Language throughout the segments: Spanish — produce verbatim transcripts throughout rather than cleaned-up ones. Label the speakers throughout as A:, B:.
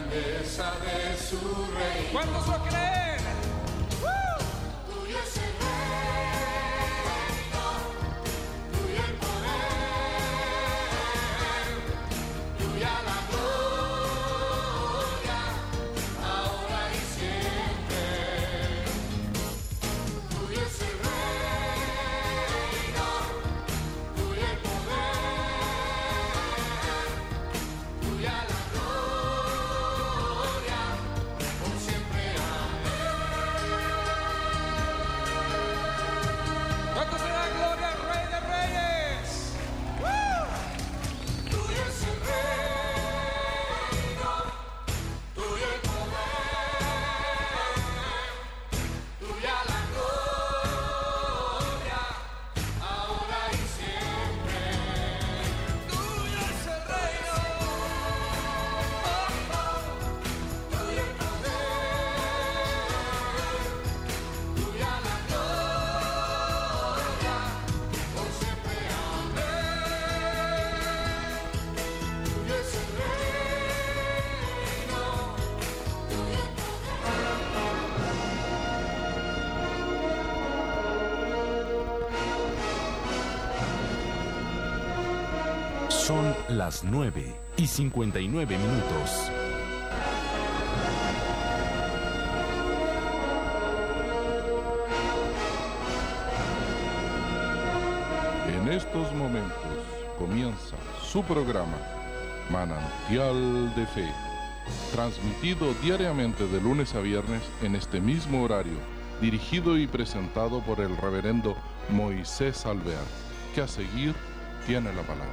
A: grandeza de su reino.
B: ¿Cuántos lo creen? ¡Uh!
A: Tuyo es el reino, tuyo el poder, tuya la gloria, ahora y siempre. Tuyo es el reino, tuyo el poder, tuya la gloria, por siempre.
B: ¿Cuánto será la gloria al Rey de Reyes? ¡Uh!
A: Tuyo es el reino, tuyo el poder, tuya la gloria, ahora y siempre. Tuyo es el reino, oh, oh, tuyo el poder, tuya la gloria, por siempre. Tuyo es el reino, tuyo el
C: Son las nueve y cincuenta y nueve minutos.
D: En estos momentos comienza su programa Manantial de Fe, transmitido diariamente de lunes a viernes en este mismo horario, dirigido y presentado por el reverendo Moisés Alvear, que a seguir tiene la palabra.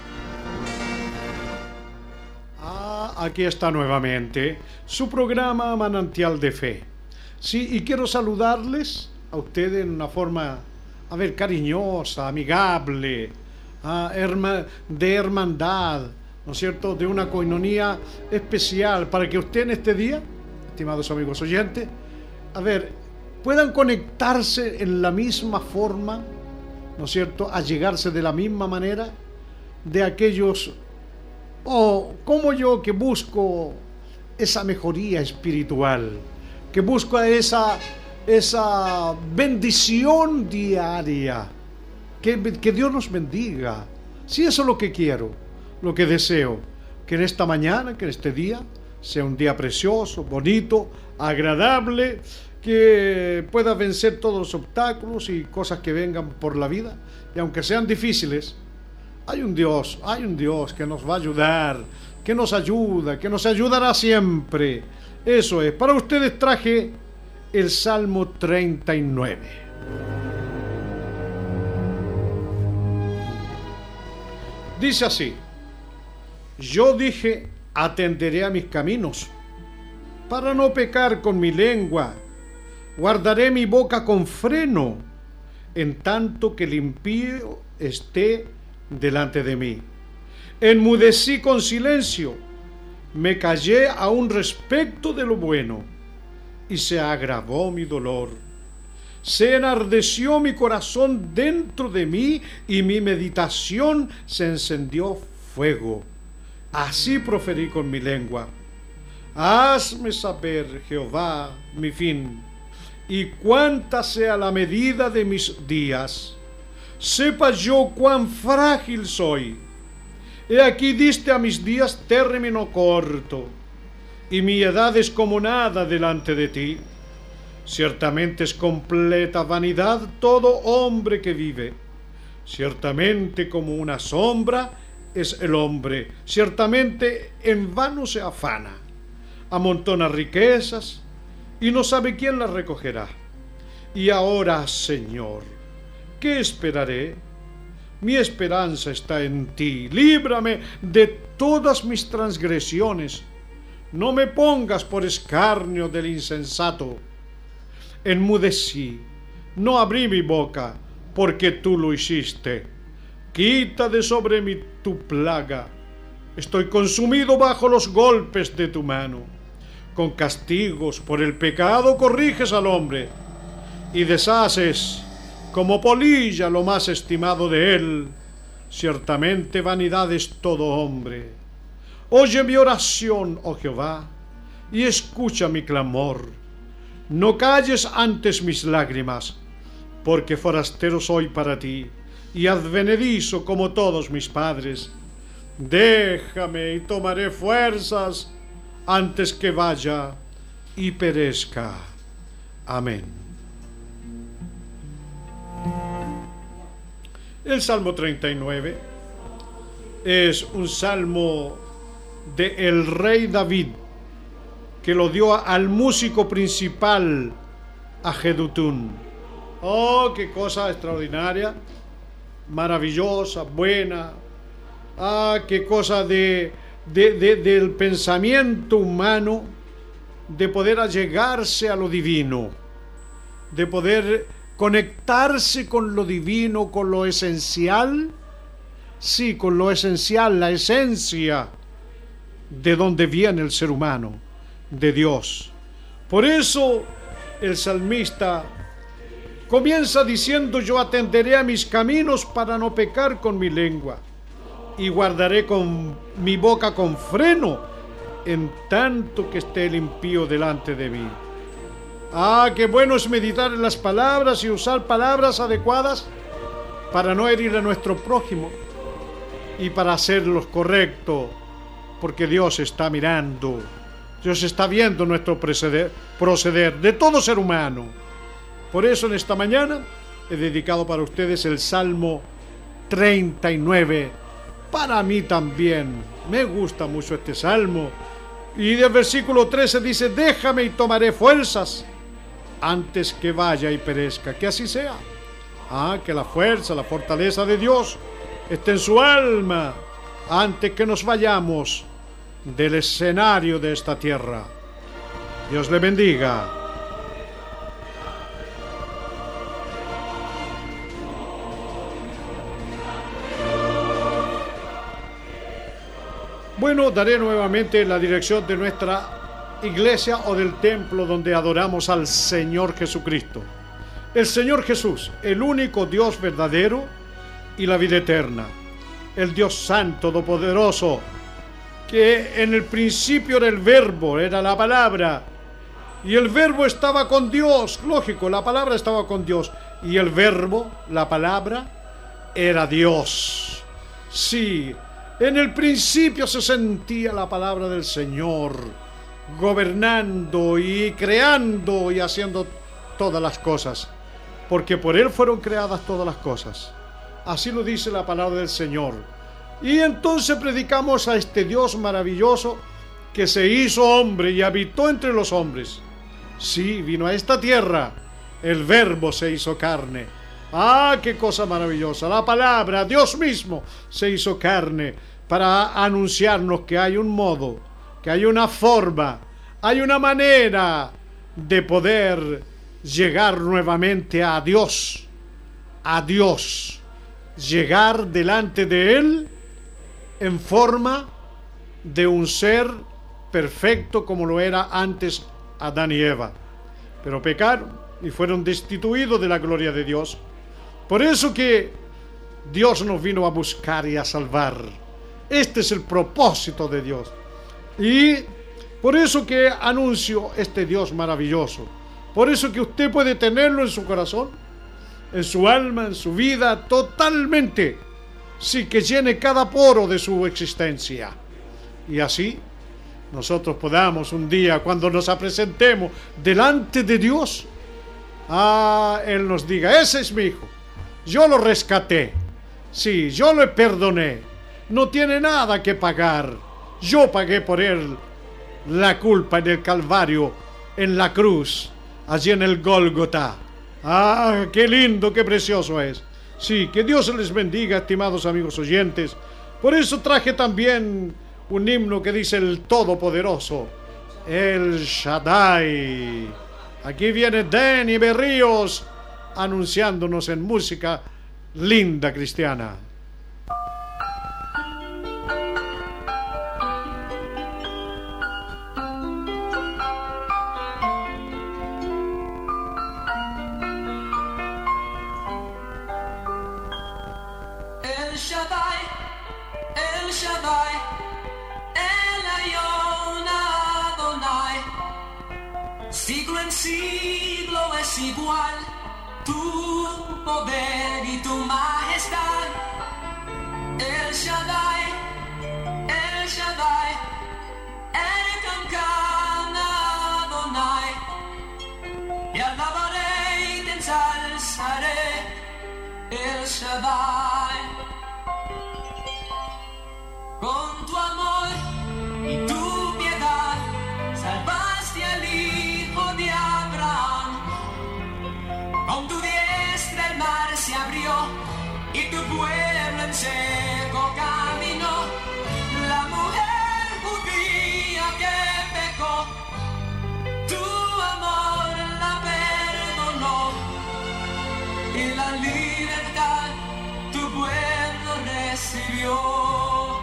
E: Ah, aquí está nuevamente su programa Manantial de Fe. Sí, y quiero saludarles a ustedes en una forma, a ver, cariñosa, amigable, ah, herma- de hermandad, ¿no es cierto?, de una coinonía especial, para que usted en este día, estimados amigos oyentes, a ver, puedan conectarse en la misma forma, ¿no es cierto?, allegarse de la misma manera de aquellos, o como yo, que busco esa mejoría espiritual, que busco esa, esa bendición diaria, que, que Dios nos bendiga. Si eso es lo que quiero, lo que deseo, que en esta mañana, que en este día, sea un día precioso, bonito, agradable, que pueda vencer todos los obstáculos y cosas que vengan por la vida, y aunque sean difíciles, hay un Dios, hay un Dios que nos va a ayudar, que nos ayuda, que nos ayudará siempre. Eso es. Para ustedes traje el Salmo treinta y nueve. Dice así: yo dije, atenderé a mis caminos, para no pecar con mi lengua, guardaré mi boca con freno, en tanto que el impío esté delante de mí. Enmudecí con silencio, me callé aún respecto de lo bueno, y se agravó mi dolor. Se enardeció mi corazón dentro de mí, y mi meditación se encendió fuego. Así proferí con mi lengua: hazme saber, Jehová, mi fin, y cuánta sea la medida de mis días. Sepa yo cuán frágil soy. He aquí diste a mis días término corto, y mi edad es como nada delante de ti. Ciertamente es completa vanidad todo hombre que vive. Ciertamente como una sombra es el hombre. Ciertamente en vano se afana. Amontona riquezas y no sabe quién las recogerá. Y ahora, Señor, ¿qué esperaré? Mi esperanza está en ti. Líbrame de todas mis transgresiones. No me pongas por escarnio del insensato. Enmudecí, no abrí mi boca, porque tú lo hiciste. Quita de sobre mí tu plaga. Estoy consumido bajo los golpes de tu mano. Con castigos por el pecado corriges al hombre, y deshaces como polilla lo más estimado de él. Ciertamente vanidad es todo hombre. Oye mi oración, oh Jehová, y escucha mi clamor. No calles antes mis lágrimas, porque forastero soy para ti, y advenedizo como todos mis padres. Déjame y tomaré fuerzas antes que vaya y perezca. Amén. El Salmo treinta y nueve es un salmo de el rey David, que lo dio al músico principal, a Jedutún. Oh, qué cosa extraordinaria, maravillosa, buena. Ah, qué cosa de, de, de, del pensamiento humano, de poder allegarse a lo divino, de poder conectarse con lo divino, con lo esencial. Sí, con lo esencial, la esencia de donde viene el ser humano, de Dios. Por eso el salmista comienza diciendo: yo atenderé a mis caminos para no pecar con mi lengua, y guardaré con mi boca con freno, en tanto que esté el impío delante de mí. Ah, qué bueno es meditar en las palabras y usar palabras adecuadas para no herir a nuestro prójimo y para hacer lo correcto, porque Dios está mirando, Dios está viendo nuestro proceder, proceder de todo ser humano. Por eso en esta mañana he dedicado para ustedes el Salmo treinta y nueve. Para mí también me gusta mucho este salmo. Y del versículo trece dice: déjame y tomaré fuerzas antes que vaya y perezca. Que así sea. Ah, que la fuerza, la fortaleza de Dios esté en su alma antes que nos vayamos del escenario de esta tierra. Dios le bendiga. Bueno, daré nuevamente la dirección de nuestra iglesia o del templo donde adoramos al Señor Jesucristo. El Señor Jesús, el único Dios verdadero y la vida eterna. El Dios Santo, Todopoderoso, que en el principio era el Verbo, era la palabra. Y el Verbo estaba con Dios, lógico, la palabra estaba con Dios. Y el Verbo, la palabra, era Dios. Sí, en el principio se sentía la palabra del Señor, gobernando y creando y haciendo todas las cosas, porque por Él fueron creadas todas las cosas. Así lo dice la palabra del Señor. Y entonces predicamos a este Dios maravilloso que se hizo hombre y habitó entre los hombres. Sí, vino a esta tierra, el Verbo se hizo carne. ¡Ah, qué cosa maravillosa! La palabra, Dios mismo, se hizo carne para anunciarnos que hay un modo, que hay una forma, hay una manera de poder llegar nuevamente a Dios, a Dios, llegar delante de Él en forma de un ser perfecto como lo era antes Adán y Eva. Pero pecaron y fueron destituidos de la gloria de Dios. Por eso que Dios nos vino a buscar y a salvar. Este es el propósito de Dios. Y por eso que anuncio este Dios maravilloso. Por eso que usted puede tenerlo en su corazón, en su alma, en su vida, totalmente. Sí, que llene cada poro de su existencia. Y así nosotros podamos un día, cuando nos presentemos delante de Dios, ah, Él nos diga: ese es mi hijo. Yo lo rescaté, sí, yo le perdoné, no tiene nada que pagar, yo pagué por él la culpa en el Calvario, en la cruz, allí en el Gólgota. ¡Ah, qué lindo, qué precioso es! Sí, que Dios les bendiga, estimados amigos oyentes. Por eso traje también un himno que dice el Todopoderoso, el Shaddai. Aquí viene Denny Berríos, anunciándonos en música linda cristiana.
F: El Shaddai, El Shaddai, El Elyon Adonai, siglo en siglo es igual tu poder y tu majestad. El Shaddai, El Shaddai, El Kankan Adonai. Y alabaré y te ensalzaré, El Shaddai. Con tu amor y tu piedad salvaste al hijo de Abraham. Con tu diestra el mar se abrió y tu pueblo en seco caminó. La mujer judía que pecó, tu amor la perdonó. Y la libertad tu pueblo recibió.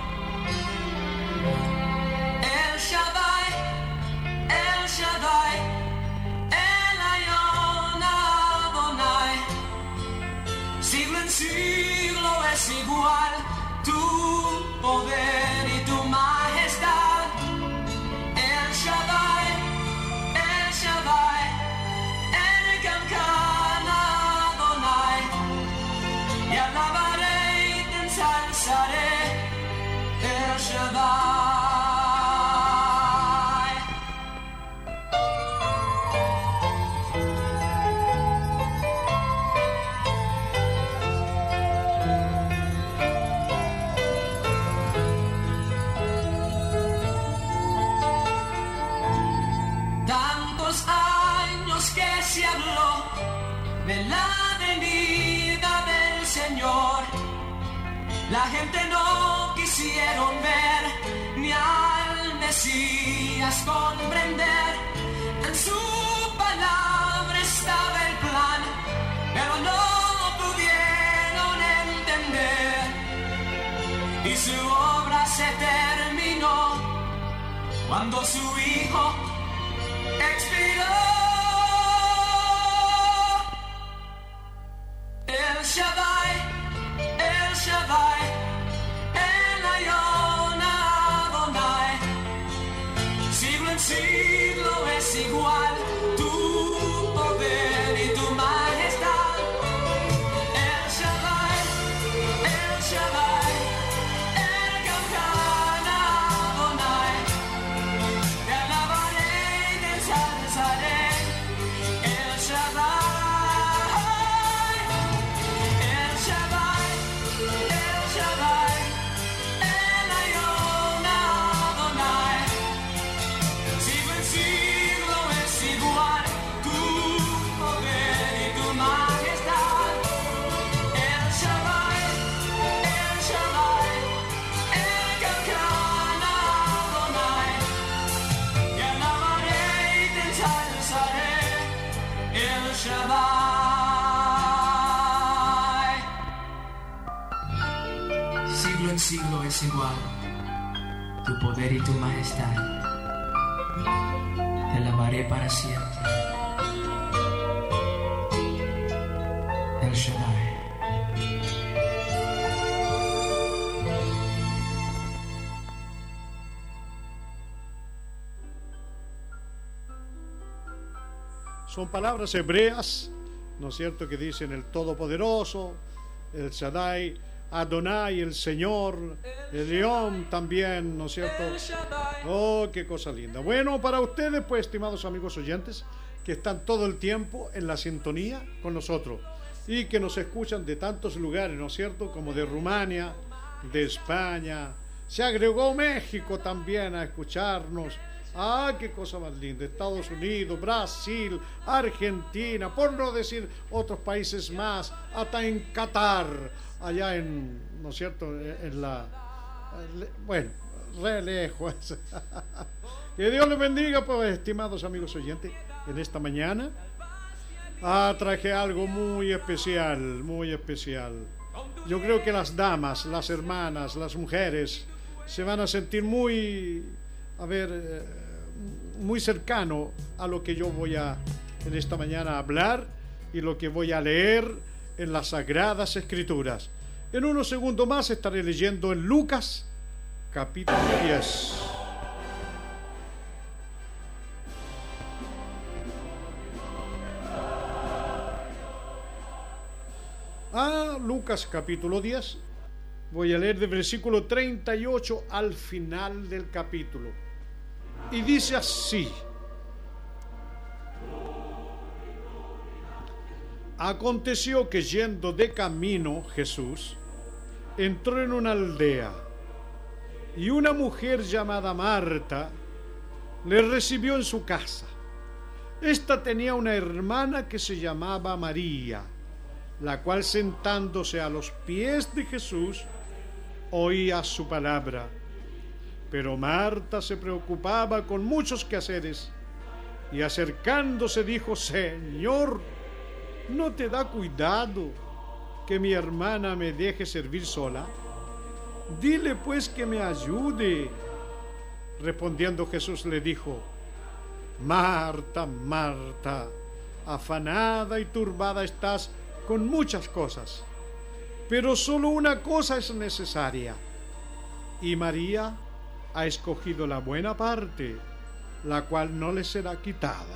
F: El Shaddai, El Shaddai, El Ayon Adonai. Siglo en siglo es igual tu poder y tu majestad. El Shaddai, El Shaddai, El Kankan Adonai. Y alabaré y te ensalzaré, El Shaddai. Tantos años que se habló de la venida del Señor. La gente no quisieron ver ni al Mesías comprender. En su palabra estaba el plan, pero no pudieron entender. Y su obra se terminó cuando su hijo expiró. El Shaddai, El Shaddai, El Ayon Adonai. Siglo en siglo es igual tu poder y tu majestad. El Shaddai, El Shaddai, El Kankan Adonai. Te alabaré y te ensalzaré, El Shaddai. Siglo en siglo es igual tu poder y tu majestad. Te alabaré para siempre, El Shaddai.
E: Son palabras hebreas, ¿no es cierto?, que dicen el Todopoderoso, el Shaddai, Adonai, el Señor, el León también, ¿no es cierto? Oh, qué cosa linda. Bueno, para ustedes, pues, estimados amigos oyentes, que están todo el tiempo en la sintonía con nosotros y que nos escuchan de tantos lugares, ¿no es cierto?, como de Rumania, de España, se agregó México también a escucharnos. Ah, qué cosa más linda. Estados Unidos, Brasil, Argentina, por no decir otros países más, hasta en Qatar, allá en, ¿no es cierto?, en la, bueno, re lejos. Que Dios les bendiga, pues, estimados amigos oyentes, en esta mañana. Ah, traje algo muy especial, muy especial. Yo creo que las damas, las hermanas, las mujeres se van a sentir muy, a ver, eh, muy cercano a lo que yo voy a en esta mañana a hablar y lo que voy a leer en las Sagradas Escrituras. En unos segundos más estaré leyendo en Lucas capítulo diez. a Lucas capítulo diez. Voy a leer del versículo treinta y ocho al final del capítulo. Y dice así: aconteció que yendo de camino Jesús entró en una aldea, y una mujer llamada Marta le recibió en su casa. Esta tenía una hermana que se llamaba María, la cual, sentándose a los pies de Jesús, oía su palabra. Pero Marta se preocupaba con muchos quehaceres, y acercándose dijo: Señor, ¿no te da cuidado que mi hermana me deje servir sola? Dile pues que me ayude. Respondiendo Jesús le dijo: Marta, Marta, afanada y turbada estás con muchas cosas, pero solo una cosa es necesaria, y María ha escogido la buena parte, la cual no le será quitada.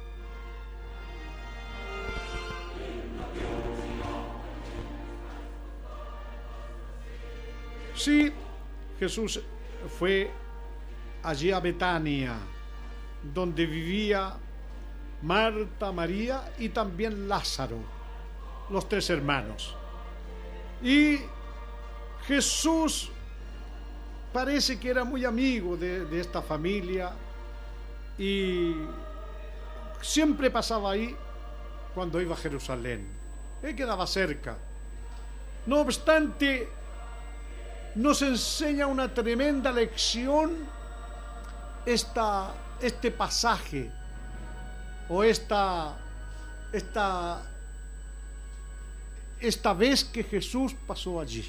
E: Sí, Jesús fue allí a Betania, donde vivía Marta, María y también Lázaro, los tres hermanos. Y Jesús parece que era muy amigo de, de esta familia, y siempre pasaba ahí cuando iba a Jerusalén. Él quedaba cerca. No obstante, nos enseña una tremenda lección esta, este pasaje, o esta, esta, esta vez que Jesús pasó allí.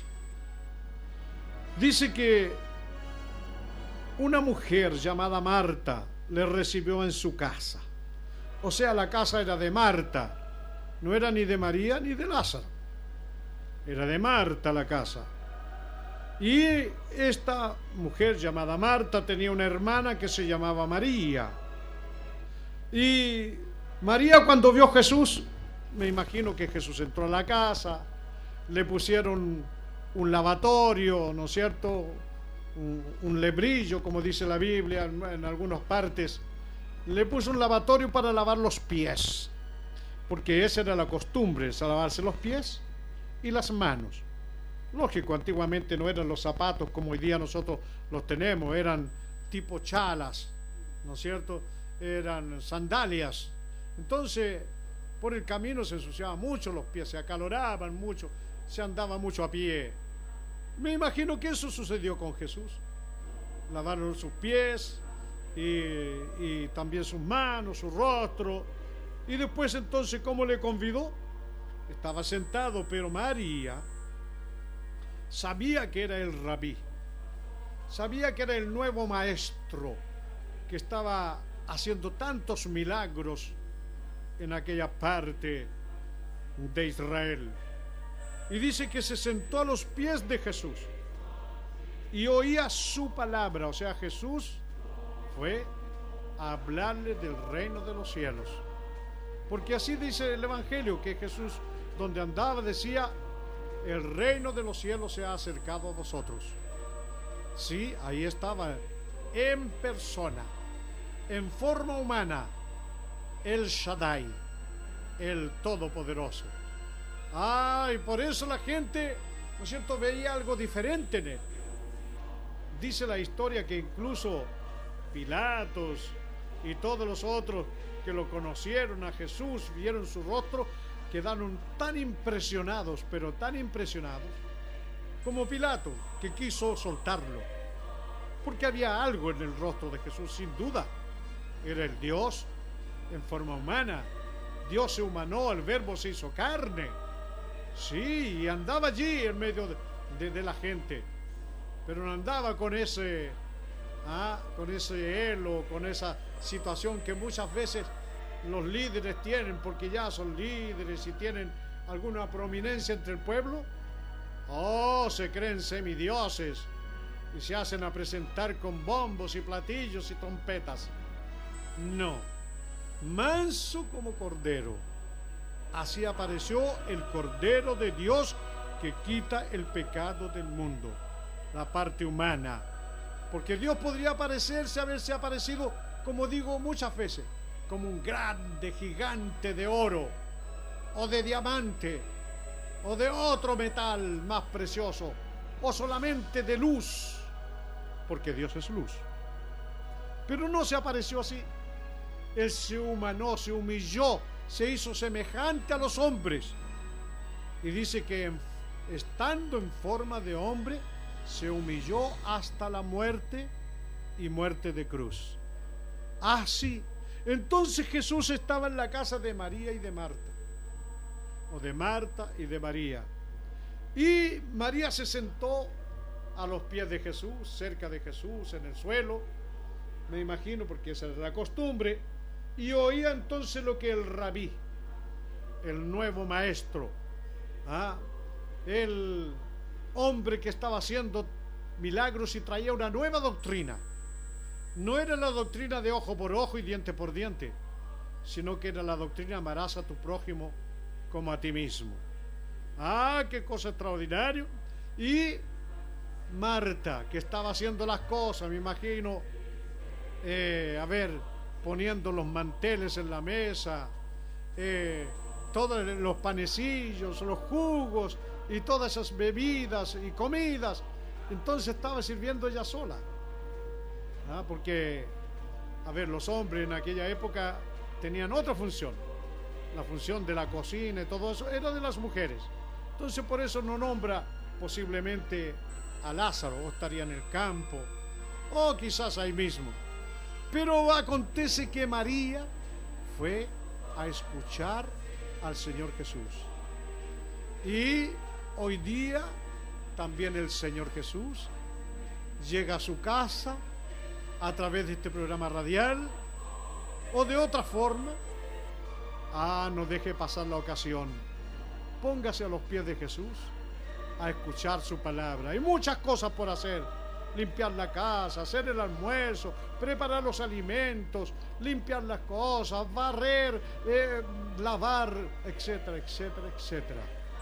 E: Dice que una mujer llamada Marta le recibió en su casa. O sea, la casa era de Marta, no era ni de María ni de Lázaro, era de Marta la casa. Y esta mujer llamada Marta tenía una hermana que se llamaba María. Y María, cuando vio a Jesús, me imagino que Jesús entró a la casa, le pusieron un lavatorio, ¿no es cierto?, un, un lebrillo, como dice la Biblia en, en algunas partes. Le puso un lavatorio para lavar los pies, porque esa era la costumbre, lavarse los pies y las manos. Lógico, antiguamente no eran los zapatos como hoy día nosotros los tenemos, eran tipo chalas, ¿no es cierto?, eran sandalias. Entonces, por el camino se ensuciaban mucho los pies, se acaloraban mucho, se andaba mucho a pie. Me imagino que eso sucedió con Jesús. Lavaron sus pies y, y también sus manos, su rostro. Y después, entonces, ¿cómo le convidó? Estaba sentado, pero María sabía que era el rabí, sabía que era el nuevo maestro que estaba haciendo tantos milagros en aquella parte de Israel. Y dice que se sentó a los pies de Jesús y oía su palabra. O sea, Jesús fue a hablarle del reino de los cielos, porque así dice el Evangelio, que Jesús, donde andaba, decía: el reino de los cielos se ha acercado a vosotros. Sí, ahí estaba en persona, en forma humana, el Shaddai, el Todopoderoso. Ah, y por eso la gente, ¿no es cierto?, veía algo diferente en él. Dice la historia que incluso Pilatos y todos los otros que lo conocieron a Jesús, vieron su rostro, quedaron tan impresionados, pero tan impresionados, como Pilato, que quiso soltarlo, porque había algo en el rostro de Jesús, sin duda. Era el Dios en forma humana. Dios se humanó, el Verbo se hizo carne. Sí, y andaba allí en medio de, de, de la gente, pero no andaba con ese, ah, con ese elo, con esa situación que muchas veces los líderes tienen, porque ya son líderes y tienen alguna prominencia entre el pueblo. Oh, se creen semidioses y se hacen a presentar con bombos y platillos y trompetas. No, manso como cordero. Así apareció el Cordero de Dios que quita el pecado del mundo, la parte humana. Porque Dios podría parecerse, haberse aparecido, como digo muchas veces, como un grande gigante de oro, o de diamante, o de otro metal más precioso, o solamente de luz, porque Dios es luz. Pero no se apareció así. Él se humanó, se humilló, se hizo semejante a los hombres. Y dice que estando en forma de hombre, se humilló hasta la muerte y muerte de cruz. Así. Entonces Jesús estaba en la casa de María y de Marta, o de Marta y de María. Y María se sentó a los pies de Jesús, cerca de Jesús, en el suelo, me imagino, porque esa era la costumbre, y oía entonces lo que el rabí, el nuevo maestro, ¿ah? el hombre que estaba haciendo milagros y traía una nueva doctrina. No era la doctrina de ojo por ojo y diente por diente, sino que era la doctrina amarás a tu prójimo como a ti mismo. ¡Ah, qué cosa extraordinaria! Y Marta, que estaba haciendo las cosas, me imagino, eh, a ver, poniendo los manteles en la mesa, eh, todos los panecillos, los jugos y todas esas bebidas y comidas. Entonces estaba sirviendo ella sola. ¿Ah? Porque, a ver, los hombres en aquella época tenían otra función. La función de la cocina y todo eso era de las mujeres. Entonces por eso no nombra posiblemente a Lázaro, o estaría en el campo, o quizás ahí mismo. Pero acontece que María fue a escuchar al Señor Jesús. Y hoy día también el Señor Jesús llega a su casa a través de este programa radial, o de otra forma. Ah, no deje pasar la ocasión. Póngase a los pies de Jesús a escuchar su palabra. Hay muchas cosas por hacer: limpiar la casa, hacer el almuerzo, preparar los alimentos, limpiar las cosas, barrer, eh, lavar, etcétera, etcétera, etcétera.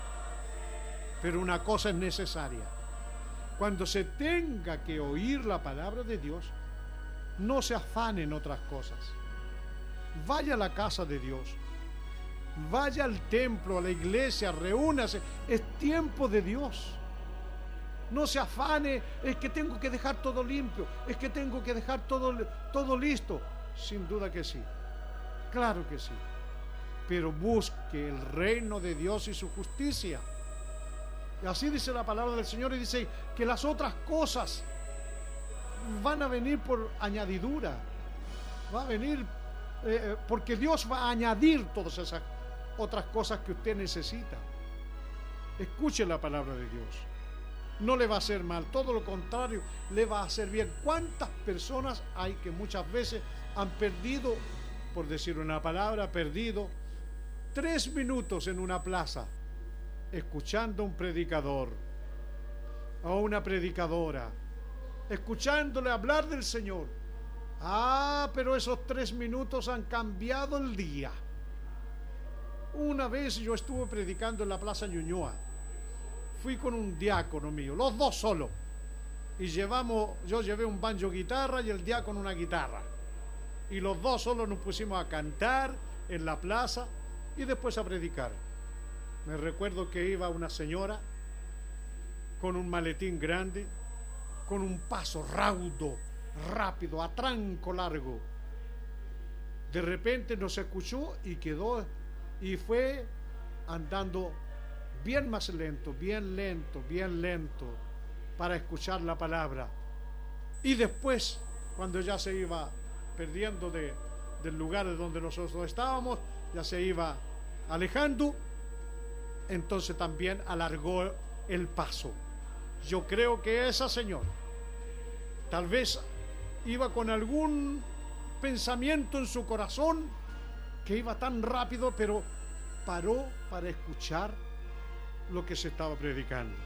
E: Pero una cosa es necesaria: cuando se tenga que oír la palabra de Dios, no se afane en otras cosas. Vaya a la casa de Dios, vaya al templo, a la iglesia, reúnase. Es tiempo de Dios. No se afane, es que tengo que dejar todo limpio, es que tengo que dejar todo, todo listo. Sin duda que sí, claro que sí. Pero busque el reino de Dios y su justicia. Y así dice la palabra del Señor, y dice que las otras cosas van a venir por añadidura. Va a venir eh, porque Dios va a añadir todas esas otras cosas que usted necesita. Escuche la palabra de Dios. No le va a hacer mal, todo lo contrario, le va a hacer bien. ¿Cuántas personas hay que muchas veces han perdido, por decir una palabra, perdido tres minutos en una plaza escuchando a un predicador o una predicadora, escuchándole hablar del Señor? Ah, pero esos tres minutos han cambiado el día. Una vez yo estuve predicando en la Plaza Ñuñoa. Fui con un diácono mío, los dos solos. Y llevamos, yo llevé un banjo guitarra y el diácono una guitarra. Y los dos solos nos pusimos a cantar en la plaza y después a predicar. Me recuerdo que iba una señora con un maletín grande, con un paso raudo, rápido, a tranco largo. De repente nos escuchó y quedó, y fue andando bien más lento, bien lento, bien lento, para escuchar la palabra. Y después, cuando ya se iba perdiendo de, del lugar donde nosotros estábamos, ya se iba alejando, entonces también alargó el paso. Yo creo que esa señora tal vez iba con algún pensamiento en su corazón, que iba tan rápido, pero paró para escuchar lo que se estaba predicando.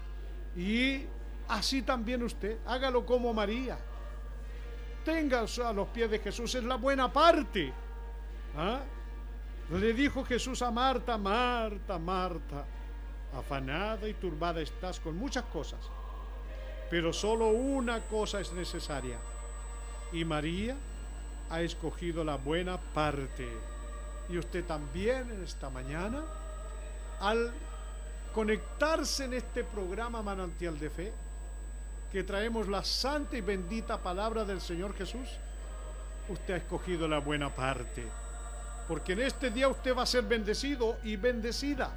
E: Y así también usted, hágalo como María. Tenga a los pies de Jesús, es la buena parte. ¿Ah? Le dijo Jesús a Marta: Marta, Marta, Afanada y turbada estás con muchas cosas, pero solo una cosa es necesaria. Y María ha escogido la buena parte. Y usted también en esta mañana, al conectarse en este programa Manantial de Fe, que traemos la santa y bendita palabra del Señor Jesús, usted ha escogido la buena parte. Porque en este día usted va a ser bendecido y bendecida.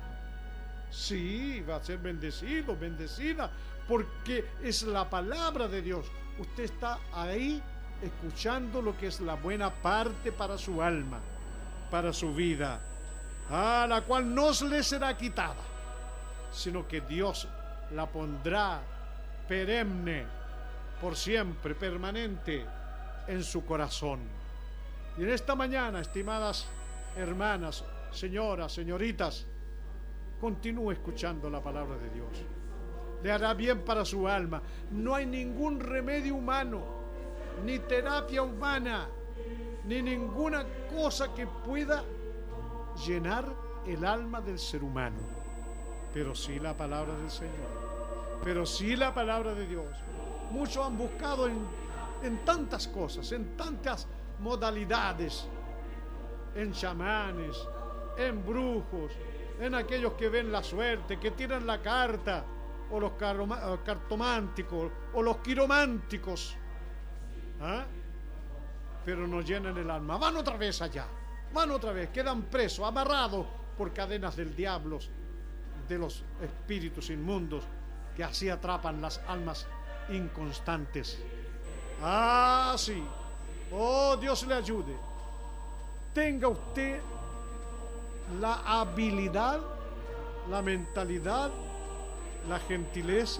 E: Sí, va a ser bendecido, bendecida, porque es la palabra de Dios. Usted está ahí escuchando lo que es la buena parte para su alma, para su vida, a la cual no le será quitada, sino que Dios la pondrá perenne, por siempre, permanente en su corazón. Y en esta mañana, estimadas hermanas, señoras, señoritas, continúe escuchando la palabra de Dios. Le hará bien para su alma. No hay ningún remedio humano, ni terapia humana, ni ninguna cosa que pueda llenar el alma del ser humano. Pero sí la palabra del Señor. Pero sí la palabra de Dios. Muchos han buscado en, en tantas cosas, en tantas modalidades, en chamanes, en brujos, en aquellos que ven la suerte, que tiran la carta, o los cartománticos, o los quirománticos, ¿ah? Pero no llenan el alma. Van otra vez allá, van otra vez, quedan presos, amarrados por cadenas del diablo, de los espíritus inmundos que así atrapan las almas inconstantes. Ah, sí. Oh, Dios le ayude. Tenga usted la habilidad, la mentalidad, la gentileza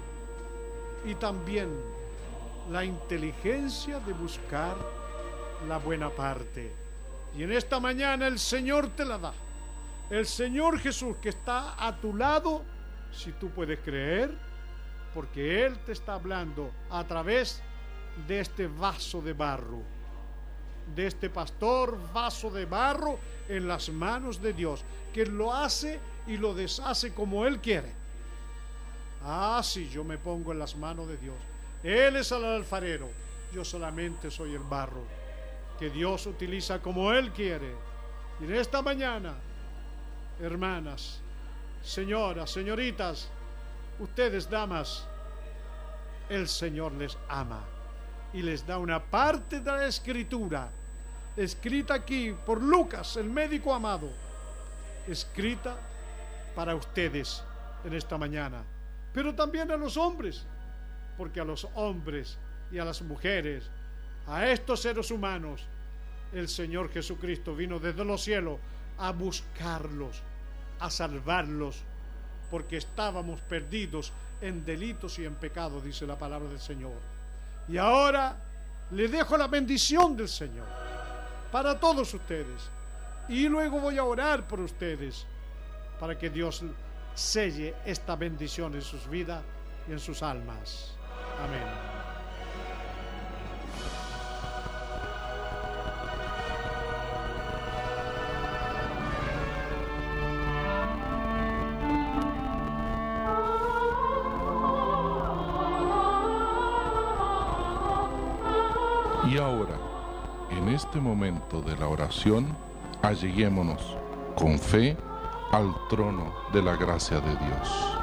E: y también la inteligencia de buscar la buena parte. Y en esta mañana el Señor te la da. El Señor Jesús, que está a tu lado, si tú puedes creer, porque Él te está hablando a través de este vaso de barro, de este pastor vaso de barro en las manos de Dios, que lo hace y lo deshace como Él quiere. Ah, sí, yo me pongo en las manos de Dios. Él es el alfarero, yo solamente soy el barro que Dios utiliza como Él quiere. Y en esta mañana, hermanas, señoras, señoritas, ustedes damas, el Señor les ama y les da una parte de la Escritura, escrita aquí por Lucas, el médico amado, escrita para ustedes en esta mañana, pero también a los hombres, porque a los hombres y a las mujeres, a estos seres humanos, el Señor Jesucristo vino desde los cielos a buscarlos, a salvarlos, porque estábamos perdidos en delitos y en pecado, dice la palabra del Señor. Y ahora le dejo la bendición del Señor para todos ustedes, y luego voy a orar por ustedes para que Dios selle esta bendición en sus vidas y en sus almas. Amén.
D: Y ahora, en este momento de la oración, alleguémonos con fe al trono de la gracia de Dios.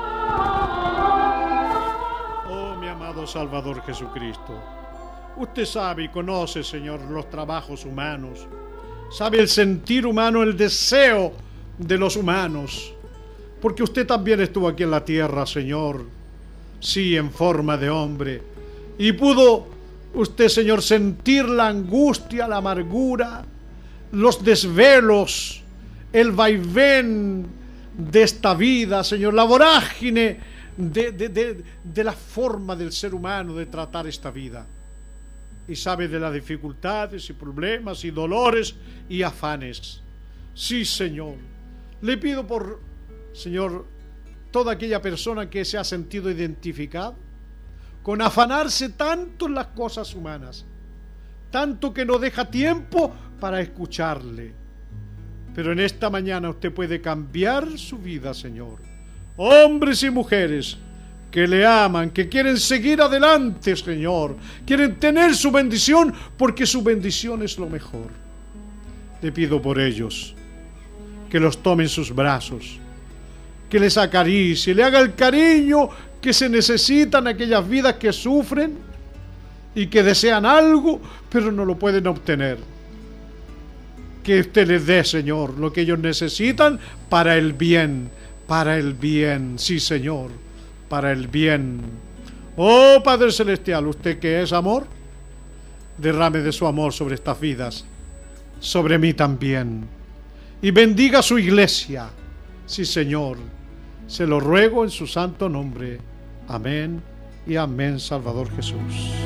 E: Oh, mi amado Salvador Jesucristo, usted sabe y conoce, Señor, los trabajos humanos, sabe el sentir humano, el deseo de los humanos, porque usted también estuvo aquí en la tierra, Señor, sí, en forma de hombre, y pudo usted, Señor, sentir la angustia, la amargura, los desvelos, el vaivén de esta vida, Señor, la vorágine de, de, de, de la forma del ser humano de tratar esta vida. Y sabe de las dificultades y problemas y dolores y afanes. Sí, Señor. Le pido por, Señor, toda aquella persona que se ha sentido identificada con afanarse tanto en las cosas humanas, tanto que no deja tiempo para escucharle. Pero en esta mañana usted puede cambiar su vida, Señor, hombres y mujeres que le aman, que quieren seguir adelante, Señor, quieren tener su bendición, porque su bendición es lo mejor. Le pido por ellos, que los tome en sus brazos, que les acaricie, le haga el cariño que se necesitan aquellas vidas que sufren y que desean algo, pero no lo pueden obtener. Que usted les dé, Señor, lo que ellos necesitan para el bien, para el bien, sí, Señor, para el bien. Oh, Padre Celestial, usted que es amor, derrame de su amor sobre estas vidas, sobre mí también, y bendiga su iglesia, sí, Señor, se lo ruego en su santo nombre. Amén y amén, Salvador Jesús.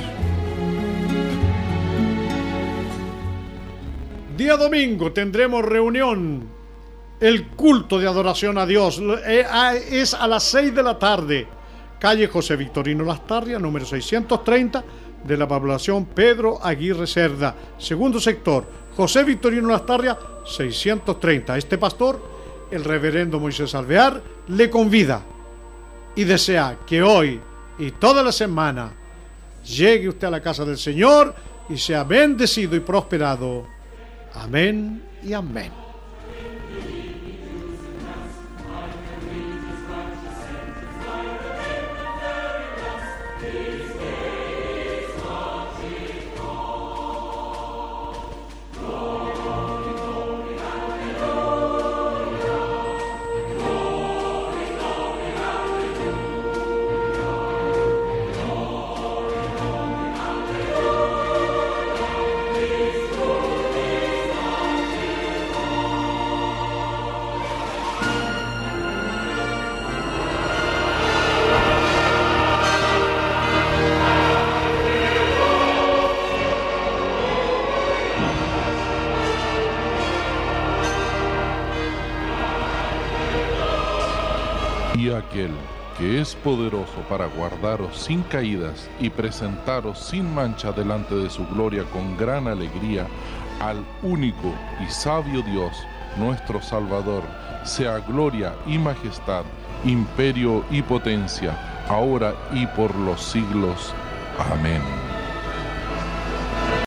E: Día domingo tendremos reunión, el culto de adoración a Dios, es a las seis de la tarde, calle José Victorino Lastarria, número seiscientos treinta, de la población Pedro Aguirre Cerda, segundo sector, José Victorino Lastarria, seiscientos treinta. Este pastor, el reverendo Moisés Alvear, le convida y desea que hoy y toda la semana llegue usted a la casa del Señor y sea bendecido y prosperado. Amén y amén.
D: Y aquel que es poderoso para guardaros sin caídas y presentaros sin mancha delante de su gloria con gran alegría, al único y sabio Dios, nuestro Salvador, sea gloria y majestad, imperio y potencia, ahora y por los siglos. Amén.